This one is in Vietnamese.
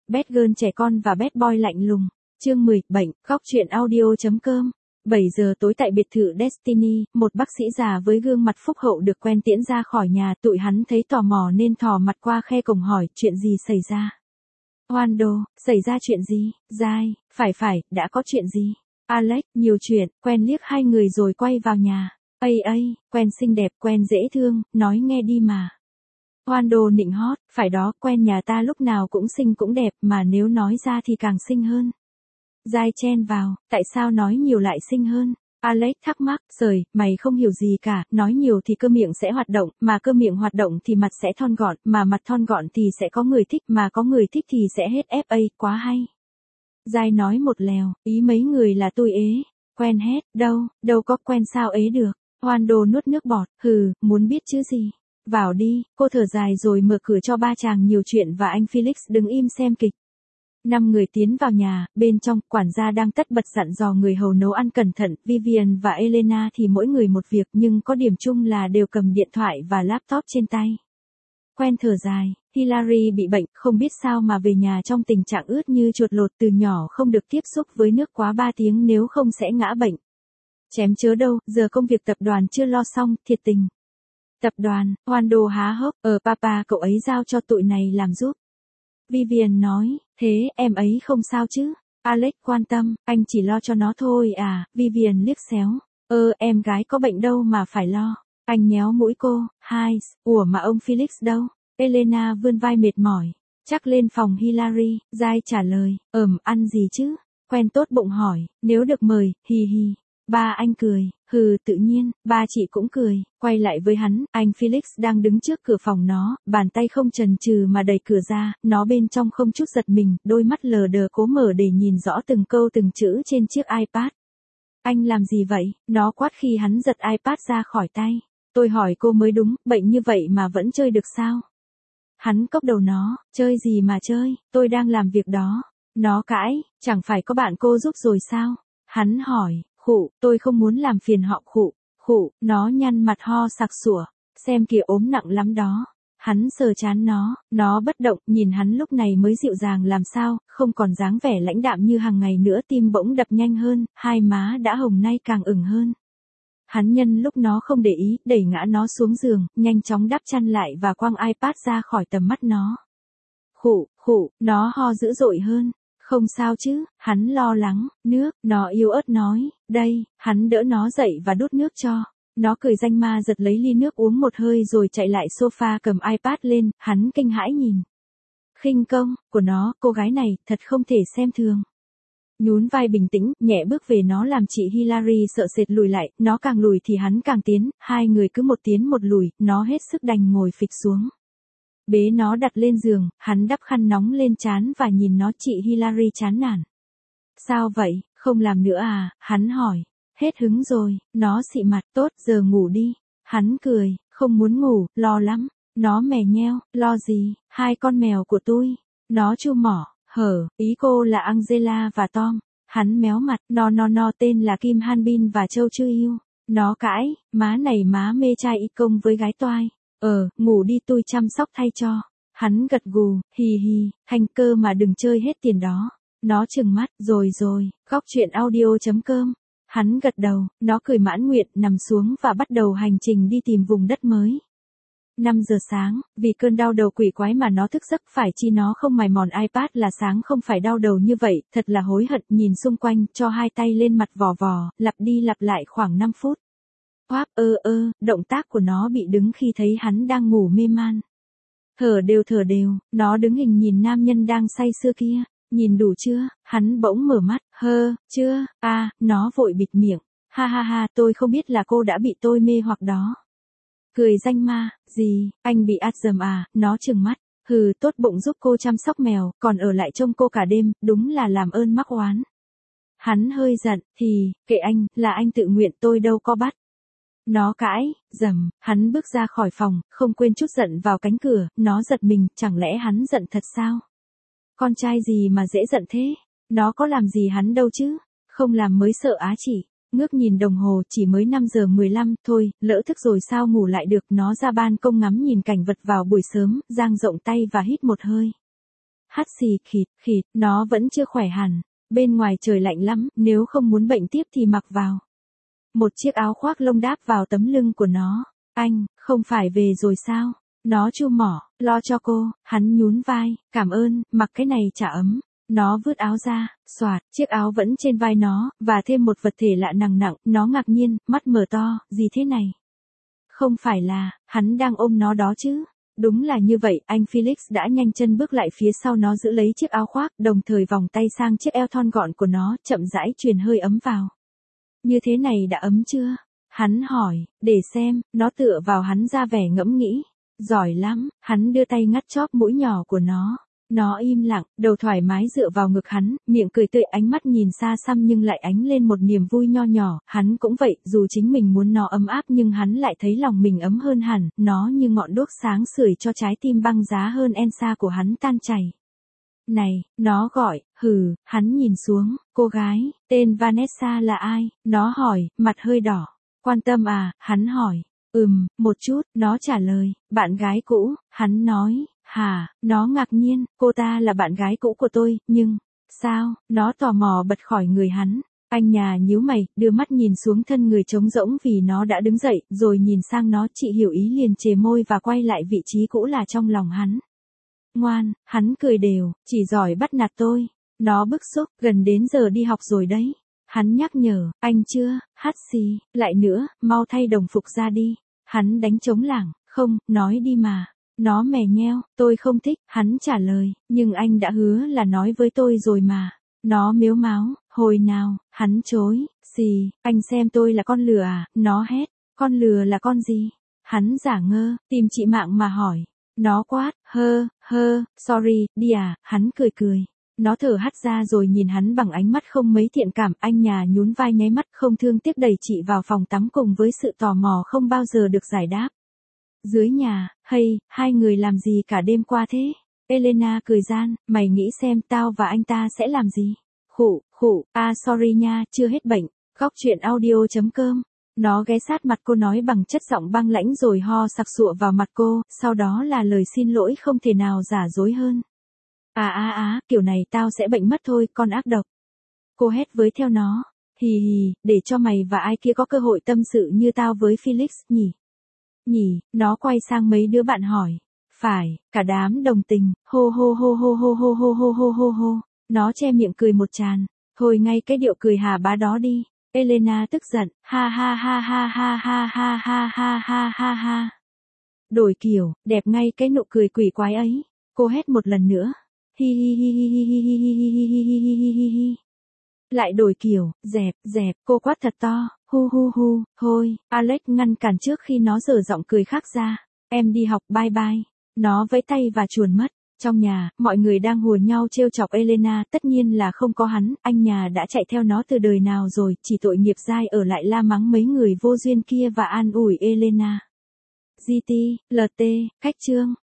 Bad Girl trẻ con và Bad Boy lạnh lùng. Chương 10, bệnh, góc truyện audio.com. 7 giờ tối tại biệt thự Destiny, một bác sĩ già với gương mặt phúc hậu được quen tiễn ra khỏi nhà. Tụi hắn thấy tò mò nên thò mặt qua khe cổng hỏi chuyện gì xảy ra. Wando, xảy ra chuyện gì? Giai, phải, đã có chuyện gì? Alex, nhiều chuyện, quen liếc hai người rồi quay vào nhà. Quen xinh đẹp, quen dễ thương, nói nghe đi mà. Wando nịnh hót, phải đó, quen nhà ta lúc nào cũng xinh cũng đẹp, mà nếu nói ra thì càng xinh hơn. Giai chen vào, tại sao nói nhiều lại xinh hơn? Alex thắc mắc, trời, mày không hiểu gì cả, nói nhiều thì cơ miệng sẽ hoạt động, mà cơ miệng hoạt động thì mặt sẽ thon gọn, mà mặt thon gọn thì sẽ có người thích, mà có người thích thì sẽ hết FA, quá hay. Giai nói một lèo, ý mấy người là tôi ế, quen hết, đâu có quen sao ế được. Wando nuốt nước bọt, muốn biết chứ gì. Vào đi, cô thở dài rồi mở cửa cho ba chàng nhiều chuyện và anh Felix đứng im xem kịch. 5 người tiến vào nhà, bên trong, quản gia đang tất bật dặn dò người hầu nấu ăn cẩn thận, Vivian và Elena thì mỗi người một việc nhưng có điểm chung là đều cầm điện thoại và laptop trên tay. Quen thở dài, Hillary bị bệnh, không biết sao mà về nhà trong tình trạng ướt như chuột lột, từ nhỏ không được tiếp xúc với nước quá 3 tiếng nếu không sẽ ngã bệnh. Chém chớ đâu, giờ công việc tập đoàn chưa lo xong, thiệt tình. Tập đoàn, Wando há hốc, papa cậu ấy giao cho tụi này làm giúp. Vivian nói, thế em ấy không sao chứ? Alex quan tâm, anh chỉ lo cho nó thôi à? Vivian liếc xéo, em gái có bệnh đâu mà phải lo. Anh nhéo mũi cô, ủa mà ông Felix đâu? Elena vươn vai mệt mỏi, chắc lên phòng Hillary. Giai trả lời, ăn gì chứ? Quen tốt bụng hỏi, nếu được mời, hi. Ba anh cười, tự nhiên, ba chị cũng cười, quay lại với hắn, anh Felix đang đứng trước cửa phòng nó, bàn tay không chần chừ mà đẩy cửa ra, nó bên trong không chút giật mình, đôi mắt lờ đờ cố mở để nhìn rõ từng câu từng chữ trên chiếc iPad. Anh làm gì vậy? Nó quát khi hắn giật iPad ra khỏi tay. Tôi hỏi cô mới đúng, bệnh như vậy mà vẫn chơi được sao? Hắn cốc đầu nó, chơi gì mà chơi, tôi đang làm việc đó. Nó cãi, chẳng phải có bạn cô giúp rồi sao? Hắn hỏi, tôi không muốn làm phiền họ. Nó nhăn mặt ho sặc sủa, xem kìa ốm nặng lắm đó. Hắn sờ trán nó bất động, nhìn hắn lúc này mới dịu dàng làm sao, không còn dáng vẻ lãnh đạm như hàng ngày nữa. Tim bỗng đập nhanh hơn, hai má đã hồng nay càng ửng hơn. Hắn nhân lúc nó không để ý, đẩy ngã nó xuống giường, nhanh chóng đắp chăn lại và quăng iPad ra khỏi tầm mắt nó. Nó ho dữ dội hơn. Không sao chứ, hắn lo lắng, nước, nó yếu ớt nói, đây, hắn đỡ nó dậy và đút nước cho. Nó cười danh ma giật lấy ly nước uống một hơi rồi chạy lại sofa cầm iPad lên, hắn kinh hãi nhìn. Khinh công của nó, cô gái này, thật không thể xem thường. Nhún vai bình tĩnh, nhẹ bước về nó làm chị Hillary sợ sệt lùi lại, nó càng lùi thì hắn càng tiến, hai người cứ một tiến một lùi, nó hết sức đành ngồi phịch xuống. Bế nó đặt lên giường, hắn đắp khăn nóng lên trán và nhìn nó. Chị Hillary chán nản. Sao vậy, không làm nữa à? Hắn hỏi. Hết hứng rồi, nó xị mặt, tốt, giờ ngủ đi. Hắn cười, không muốn ngủ, lo lắm. Nó mè nheo, lo gì, hai con mèo của tôi. Nó chu mỏ, ý cô là Angela và Tom. Hắn méo mặt, no tên là Kim Hanbin và Châu Chư Yêu. Nó cãi, má này má mê trai y công với gái toai. Ngủ đi tôi chăm sóc thay cho. Hắn gật gù, hi, hành cơ mà đừng chơi hết tiền đó. Nó trừng mắt, rồi, góc truyện audio.com. Hắn gật đầu, nó cười mãn nguyện, nằm xuống và bắt đầu hành trình đi tìm vùng đất mới. 5 giờ sáng, vì cơn đau đầu quỷ quái mà nó thức giấc, phải chi nó không mài mòn iPad là sáng không phải đau đầu như vậy, thật là hối hận. Nhìn xung quanh, cho hai tay lên mặt vò, lặp đi lặp lại khoảng 5 phút. Hoáp động tác của nó bị đứng khi thấy hắn đang ngủ mê man. Thở đều, nó đứng hình nhìn nam nhân đang say sưa kia, nhìn đủ chưa? Hắn bỗng mở mắt, chưa, nó vội bịt miệng, ha, tôi không biết là cô đã bị tôi mê hoặc đó. Cười danh ma, gì, anh bị ạt dầm à? Nó trừng mắt, tốt bụng giúp cô chăm sóc mèo, còn ở lại trông cô cả đêm, đúng là làm ơn mắc oán. Hắn hơi giận, thì, kệ anh, là anh tự nguyện, tôi đâu có bắt. Nó cãi, hắn bước ra khỏi phòng, không quên chút giận vào cánh cửa. Nó giật mình, chẳng lẽ hắn giận thật sao? Con trai gì mà dễ giận thế? Nó có làm gì hắn đâu chứ? Không làm mới sợ á chị. Ngước nhìn đồng hồ, chỉ mới 5 giờ 15, thôi, lỡ thức rồi sao ngủ lại được. Nó ra ban công ngắm nhìn cảnh vật vào buổi sớm, dang rộng tay và hít một hơi. hắt xì, khịt, nó vẫn chưa khỏe hẳn. Bên ngoài trời lạnh lắm, nếu không muốn bệnh tiếp thì mặc vào một chiếc áo khoác lông đáp vào tấm lưng của nó. Anh, không phải về rồi sao? Nó chu mỏ, lo cho cô, hắn nhún vai, cảm ơn, mặc cái này chả ấm. Nó vứt áo ra, xoạt, chiếc áo vẫn trên vai nó, và thêm một vật thể lạ nặng nặng, nó ngạc nhiên, mắt mở to, gì thế này? Không phải là, hắn đang ôm nó đó chứ? Đúng là như vậy, anh Felix đã nhanh chân bước lại phía sau nó giữ lấy chiếc áo khoác, đồng thời vòng tay sang chiếc eo thon gọn của nó, chậm rãi truyền hơi ấm vào. Như thế này đã ấm chưa? Hắn hỏi, để xem, nó tựa vào hắn ra vẻ ngẫm nghĩ. Giỏi lắm, hắn đưa tay ngắt chóp mũi nhỏ của nó. Nó im lặng, đầu thoải mái dựa vào ngực hắn, miệng cười tươi, ánh mắt nhìn xa xăm nhưng lại ánh lên một niềm vui nho nhỏ. Hắn cũng vậy, dù chính mình muốn nó ấm áp nhưng hắn lại thấy lòng mình ấm hơn hẳn, nó như ngọn đuốc sáng sưởi cho trái tim băng giá hơn Elsa của hắn tan chảy. Này, nó gọi, hắn nhìn xuống, cô gái, tên Vanessa là ai? Nó hỏi, mặt hơi đỏ. Quan tâm à, hắn hỏi. Một chút, nó trả lời, bạn gái cũ, hắn nói, hả, nó ngạc nhiên, cô ta là bạn gái cũ của tôi, nhưng, sao, nó tò mò bật khỏi người hắn. Anh nhà nhíu mày, đưa mắt nhìn xuống thân người trống rỗng vì nó đã đứng dậy, rồi nhìn sang nó, chị hiểu ý liền chề môi và quay lại vị trí cũ là trong lòng hắn. Ngoan, hắn cười đều, chỉ giỏi bắt nạt tôi. Nó bức xúc, gần đến giờ đi học rồi đấy. Hắn nhắc nhở, anh chưa, hắt xì, lại nữa, mau thay đồng phục ra đi. Hắn đánh trống lảng, không, nói đi mà. Nó mè nheo, tôi không thích, hắn trả lời, nhưng anh đã hứa là nói với tôi rồi mà. Nó mếu máo, hồi nào, hắn chối, xì, anh xem tôi là con lừa à, nó hét, con lừa là con gì? Hắn giả ngơ, tìm chị mạng mà hỏi. Nó quát, sorry, đi à, hắn cười. Nó thở hắt ra rồi nhìn hắn bằng ánh mắt không mấy thiện cảm, anh nhà nhún vai nháy mắt không thương tiếc đẩy chị vào phòng tắm cùng với sự tò mò không bao giờ được giải đáp. Dưới nhà, hai người làm gì cả đêm qua thế? Elena cười gian, mày nghĩ xem tao và anh ta sẽ làm gì? Sorry nha, chưa hết bệnh. Góc truyện audio.com. Nó ghé sát mặt cô nói bằng chất giọng băng lãnh rồi ho sặc sụa vào mặt cô, sau đó là lời xin lỗi không thể nào giả dối hơn. Kiểu này tao sẽ bệnh mất thôi, con ác độc. Cô hét với theo nó. Hì, để cho mày và ai kia có cơ hội tâm sự như tao với Felix, nhỉ, nó quay sang mấy đứa bạn hỏi. Phải, cả đám đồng tình, hô. Nó che miệng cười một tràn. Thôi ngay cái điệu cười hà bá đó đi. Elena tức giận, ha. Đổi kiểu, đẹp ngay cái nụ cười quỷ quái ấy. Cô hét một lần nữa. Hi. Lại đổi kiểu, dẹp, cô quát thật to, hu. Thôi, Alex ngăn cản trước khi nó dở giọng cười khác ra. Em đi học, bye. Nó vẫy tay và chuồn mất. Trong nhà, mọi người đang hùa nhau trêu chọc Elena, tất nhiên là không có hắn, anh nhà đã chạy theo nó từ đời nào rồi, chỉ tội nghiệp dai ở lại la mắng mấy người vô duyên kia và an ủi Elena. GT, LT, cách chương.